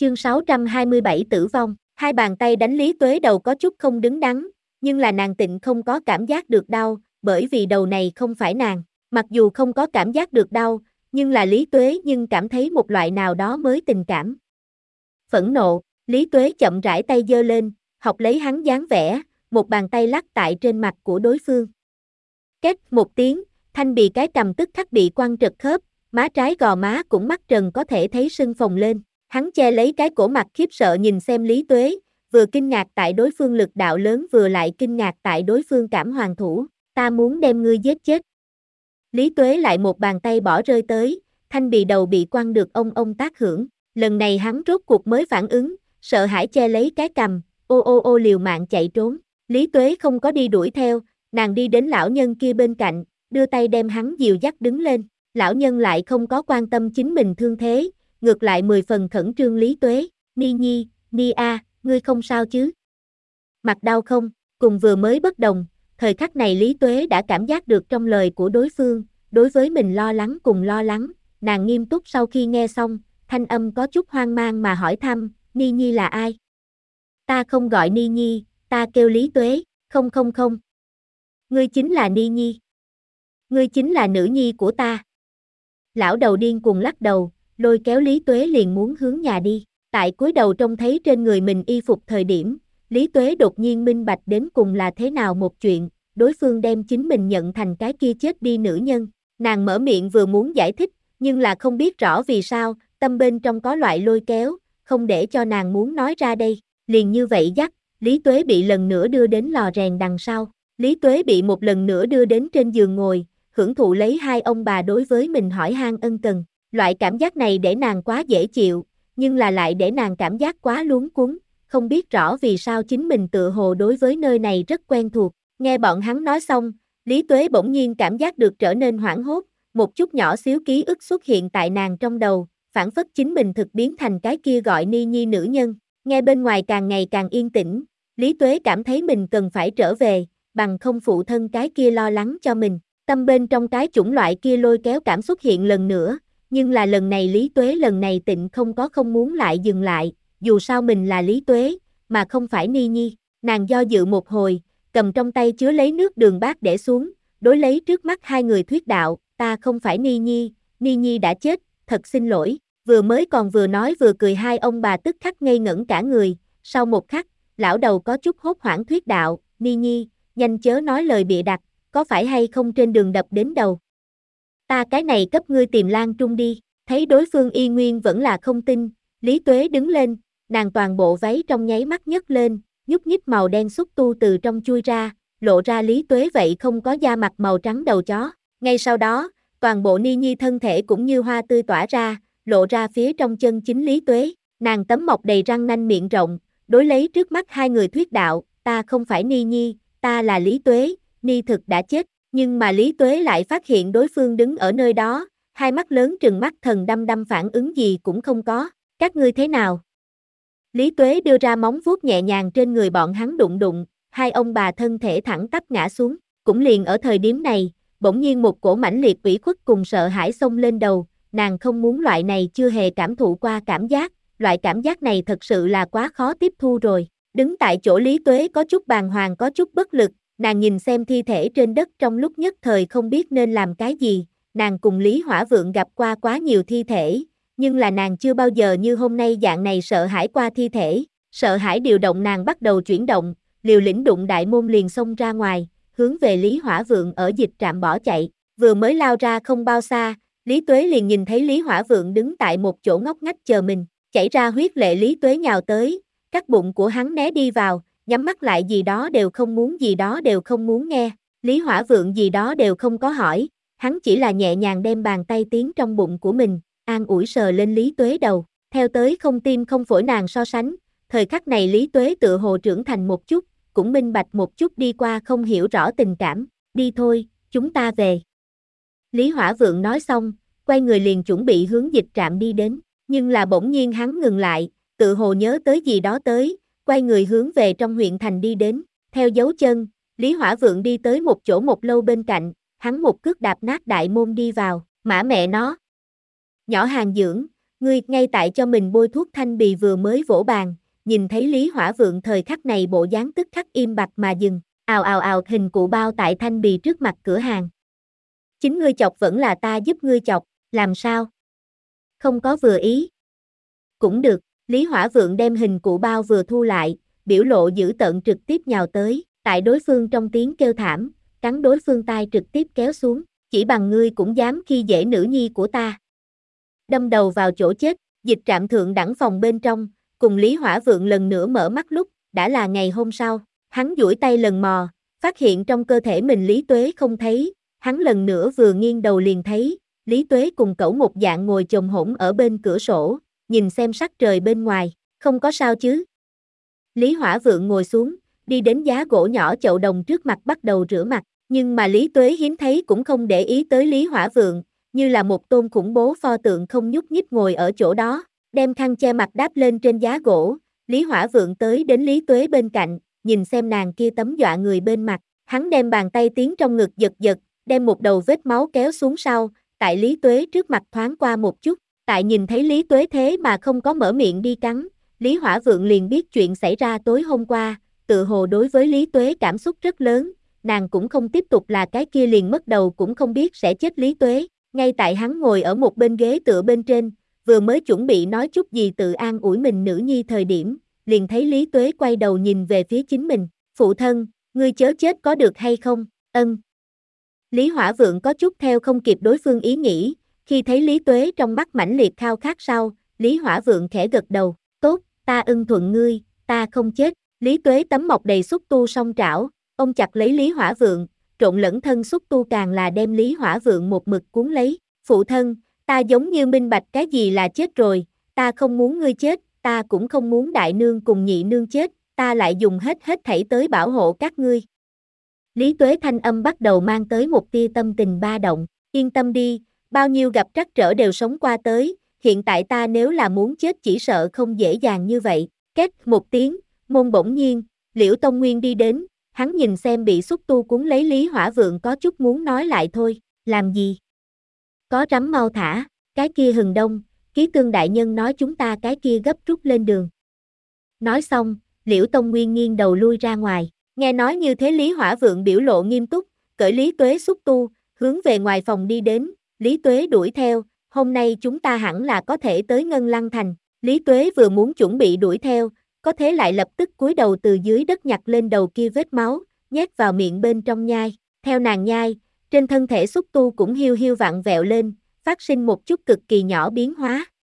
Chương 627 tử vong, hai bàn tay đánh Lý Tuế đầu có chút không đứng đắn, nhưng là nàng Tịnh không có cảm giác được đau, bởi vì đầu này không phải nàng. Mặc dù không có cảm giác được đau, nhưng là Lý Tuế nhưng cảm thấy một loại nào đó mới tình cảm. Phẫn nộ, Lý Tuế chậm rãi tay giơ lên, học lấy hắn dáng vẻ, một bàn tay lắc tại trên mặt của đối phương. Két một tiếng, thanh bì cái cầm tức khắc bị quăng trật khớp, má trái gò má cũng mắt trần có thể thấy sưng phồng lên. Hắn che lấy cái cổ mặt khiếp sợ nhìn xem Lý Tuế, vừa kinh ngạc tại đối phương lực đạo lớn vừa lại kinh ngạc tại đối phương cảm hoàng thủ. Ta muốn đem ngươi giết chết. Lý Tuế lại một bàn tay bỏ rơi tới, thanh bì đầu bị quăng được ông tác hưởng. Lần này hắn rốt cuộc mới phản ứng, sợ hãi che lấy cái cằm, ô liều mạng chạy trốn. Lý Tuế không có đi đuổi theo, nàng đi đến lão nhân kia bên cạnh, đưa tay đem hắn dìu dắt đứng lên. Lão nhân lại không có quan tâm chính mình thương thế, ngược lại 10 phần khẩn trương Lý Tuế. Ni Nhi, Ni A, ngươi không sao chứ? Mặt đau không? Cùng vừa mới bất đồng, thời khắc này Lý Tuế đã cảm giác được trong lời của đối phương, đối với mình lo lắng cùng lo lắng, nàng nghiêm túc sau khi nghe xong, thanh âm có chút hoang mang mà hỏi thăm, Ni Nhi là ai? Ta không gọi Ni Nhi, ta kêu Lý Tuế, không. Ngươi chính là Ni Nhi. Ngươi chính là nữ nhi của ta. Lão đầu điên cuồng lắc đầu, lôi kéo Lý Tuế liền muốn hướng nhà đi. Tại cúi đầu trông thấy trên người mình y phục thời điểm, Lý Tuế đột nhiên minh bạch đến cùng là thế nào một chuyện, đối phương đem chính mình nhận thành cái kia chết đi nữ nhân. Nàng mở miệng vừa muốn giải thích, nhưng là không biết rõ vì sao, tâm bên trong có loại lôi kéo, không để cho nàng muốn nói ra đây. Liền như vậy dắt, Lý Tuế bị lần nữa đưa đến lò rèn đằng sau. Lý Tuế bị một lần nữa đưa đến trên giường ngồi, hưởng thụ lấy hai ông bà đối với mình hỏi han ân cần. Loại cảm giác này để nàng quá dễ chịu, nhưng là lại để nàng cảm giác quá luống cuống, không biết rõ vì sao chính mình tựa hồ đối với nơi này rất quen thuộc. Nghe bọn hắn nói xong, Lý Tuế bỗng nhiên cảm giác được trở nên hoảng hốt, một chút nhỏ xíu ký ức xuất hiện tại nàng trong đầu, phản phất chính mình thực biến thành cái kia gọi Ni Nhi nữ nhân. Nghe bên ngoài càng ngày càng yên tĩnh, Lý Tuế cảm thấy mình cần phải trở về, bằng không phụ thân cái kia lo lắng cho mình. Tâm bên trong cái chủng loại kia lôi kéo cảm xuất hiện lần nữa, nhưng là lần này Lý Tuế lần này Tịnh không muốn lại dừng lại, dù sao mình là Lý Tuế, mà không phải Ni Nhi. Nàng do dự một hồi, cầm trong tay chứa lấy nước đường bát để xuống, đối lấy trước mắt hai người thuyết đạo, ta không phải Ni Nhi, Ni Nhi đã chết, thật xin lỗi. Vừa mới còn vừa nói vừa cười hai ông bà tức khắc ngây ngẩn cả người, sau một khắc, lão đầu có chút hốt hoảng thuyết đạo, Ni Nhi, nhanh chớ nói lời bịa đặt, có phải hay không trên đường đập đến đầu. Ta cái này cấp ngươi tìm Lan Trung đi, thấy đối phương y nguyên vẫn là không tin, Lý Tuế đứng lên, nàng toàn bộ váy trong nháy mắt nhấc lên, nhúc nhích màu đen xúc tu từ trong chui ra, lộ ra Lý Tuế vậy không có da mặt màu trắng đầu chó. Ngay sau đó, toàn bộ Ni Nhi thân thể cũng như hoa tươi tỏa ra, lộ ra phía trong chân chính Lý Tuế, nàng tấm mọc đầy răng nanh miệng rộng, đối lấy trước mắt hai người thuyết đạo, ta không phải Ni Nhi, ta là Lý Tuế, Ni thực đã chết. Nhưng mà Lý Tuế lại phát hiện đối phương đứng ở nơi đó, hai mắt lớn trừng mắt thần đăm phản ứng gì cũng không có, các ngươi thế nào? Lý Tuế đưa ra móng vuốt nhẹ nhàng trên người bọn hắn đụng, hai ông bà thân thể thẳng tắp ngã xuống, cũng liền ở thời điểm này, bỗng nhiên một cổ mãnh liệt ủy khuất cùng sợ hãi xông lên đầu, nàng không muốn loại này chưa hề cảm thụ qua cảm giác, loại cảm giác này thật sự là quá khó tiếp thu rồi. Đứng tại chỗ Lý Tuế có chút bàng hoàng có chút bất lực, nàng nhìn xem thi thể trên đất trong lúc nhất thời không biết nên làm cái gì, nàng cùng Lý Hỏa Vượng gặp qua quá nhiều thi thể, nhưng là nàng chưa bao giờ như hôm nay dạng này sợ hãi qua thi thể, sợ hãi điều động nàng bắt đầu chuyển động, liều lĩnh đụng đại môn liền xông ra ngoài, hướng về Lý Hỏa Vượng ở dịch trạm bỏ chạy, vừa mới lao ra không bao xa, Lý Tuế liền nhìn thấy Lý Hỏa Vượng đứng tại một chỗ ngóc ngách chờ mình, chảy ra huyết lệ Lý Tuế nhào tới, cắt bụng của hắn né đi vào, nhắm mắt lại gì đó đều không muốn nghe, Lý Hỏa Vượng gì đó đều không có hỏi, hắn chỉ là nhẹ nhàng đem bàn tay tiến trong bụng của mình, an ủi sờ lên Lý Tuế đầu, theo tới không tim không phổi nàng so sánh, thời khắc này Lý Tuế tựa hồ trưởng thành một chút, cũng minh bạch một chút đi qua không hiểu rõ tình cảm, đi thôi, chúng ta về. Lý Hỏa Vượng nói xong, quay người liền chuẩn bị hướng dịch trạm đi đến, nhưng là bỗng nhiên hắn ngừng lại, tự hồ nhớ tới gì đó tới, quay người hướng về trong huyện thành đi đến, theo dấu chân, Lý Hỏa Vượng đi tới một chỗ một lâu bên cạnh, hắn một cước đạp nát đại môn đi vào, mã mẹ nó. Nhỏ Hàng Dưỡng, Ngươi ngay tại cho mình bôi thuốc. Thanh Bì vừa mới vỗ bàn, nhìn thấy Lý Hỏa Vượng thời khắc này bộ dáng tức khắc im bặt mà dừng, ào ào ào hình cụ bao tại Thanh Bì trước mặt cửa hàng. Chính ngươi chọc vẫn là ta giúp ngươi chọc, làm sao? Không có vừa ý. Cũng được, Lý Hỏa Vượng đem hình cụ bao vừa thu lại, biểu lộ dữ tợn trực tiếp nhào tới, tại đối phương trong tiếng kêu thảm, cắn đối phương tai trực tiếp kéo xuống, chỉ bằng ngươi cũng dám khi dễ nữ nhi của ta. Đâm đầu vào chỗ chết, Dịch Trạm thượng đẳng phòng bên trong, cùng Lý Hỏa Vượng lần nữa mở mắt lúc, đã là ngày hôm sau, hắn duỗi tay lần mò, phát hiện trong cơ thể mình Lý Tuế không thấy, hắn lần nữa vừa nghiêng đầu liền thấy, Lý Tuế cùng cẩu một dạng ngồi chồm hổm ở bên cửa sổ, nhìn xem sắc trời bên ngoài, không có sao chứ. Lý Hỏa Vượng ngồi xuống, đi đến giá gỗ nhỏ chậu đồng trước mặt bắt đầu rửa mặt, nhưng mà Lý Tuế hiếm thấy cũng không để ý tới Lý Hỏa Vượng, như là một tôn khủng bố pho tượng không nhúc nhích ngồi ở chỗ đó, đem khăn che mặt đáp lên trên giá gỗ. Lý Hỏa Vượng tới đến Lý Tuế bên cạnh, nhìn xem nàng kia tấm dọa người bên mặt, hắn đem bàn tay tiến trong ngực giật giật, đem một đầu vết máu kéo xuống sau, tại Lý Tuế trước mặt thoáng qua một chút, tại nhìn thấy Lý Tuế thế mà không có mở miệng đi cắn, Lý Hỏa Vượng liền biết chuyện xảy ra tối hôm qua, tự hồ đối với Lý Tuế cảm xúc rất lớn, nàng cũng không tiếp tục là cái kia liền mất đầu cũng không biết sẽ chết Lý Tuế. Ngay tại hắn ngồi ở một bên ghế tựa bên trên, vừa mới chuẩn bị nói chút gì tự an ủi mình nữ nhi thời điểm, liền thấy Lý Tuế quay đầu nhìn về phía chính mình, phụ thân, ngươi chớ chết có được hay không, ân. Lý Hỏa Vượng có chút theo không kịp đối phương ý nghĩ, khi thấy Lý Tuế trong mắt mãnh liệt khao khát sau, Lý Hỏa Vượng khẽ gật đầu, tốt, ta ưng thuận ngươi, ta không chết. Lý Tuế tấm mọc đầy xúc tu song trảo, ôm chặt lấy Lý Hỏa Vượng, trộn lẫn thân xúc tu càng là đem Lý Hỏa Vượng một mực cuốn lấy, phụ thân, ta giống như minh bạch cái gì là chết rồi, ta không muốn ngươi chết, ta cũng không muốn đại nương cùng nhị nương chết, ta lại dùng hết thảy tới bảo hộ các ngươi. Lý Tuế thanh âm bắt đầu mang tới một tia tâm tình ba động, yên tâm đi, bao nhiêu gặp trắc trở đều sống qua tới, hiện tại ta nếu là muốn chết chỉ sợ không dễ dàng như vậy. Két một tiếng, môn bỗng nhiên, Liễu Tông Nguyên đi đến, hắn nhìn xem bị xúc tu cuốn lấy Lý Hỏa Vượng có chút muốn nói lại thôi, làm gì? Có rắm mau thả, cái kia Hừng Đông, Ký Tương đại nhân nói chúng ta cái kia gấp rút lên đường. Nói xong, Liễu Tông Nguyên nghiêng đầu lui ra ngoài, nghe nói như thế Lý Hỏa Vượng biểu lộ nghiêm túc, cởi Lý Tuế xúc tu, hướng về ngoài phòng đi đến, Lý Tuế đuổi theo, hôm nay chúng ta hẳn là có thể tới Ngân Lăng Thành. Lý Tuế vừa muốn chuẩn bị đuổi theo, có thế lại lập tức cúi đầu từ dưới đất nhặt lên đầu kia vết máu, nhét vào miệng bên trong nhai, theo nàng nhai, trên thân thể xúc tu cũng hiu hiu vặn vẹo lên, phát sinh một chút cực kỳ nhỏ biến hóa,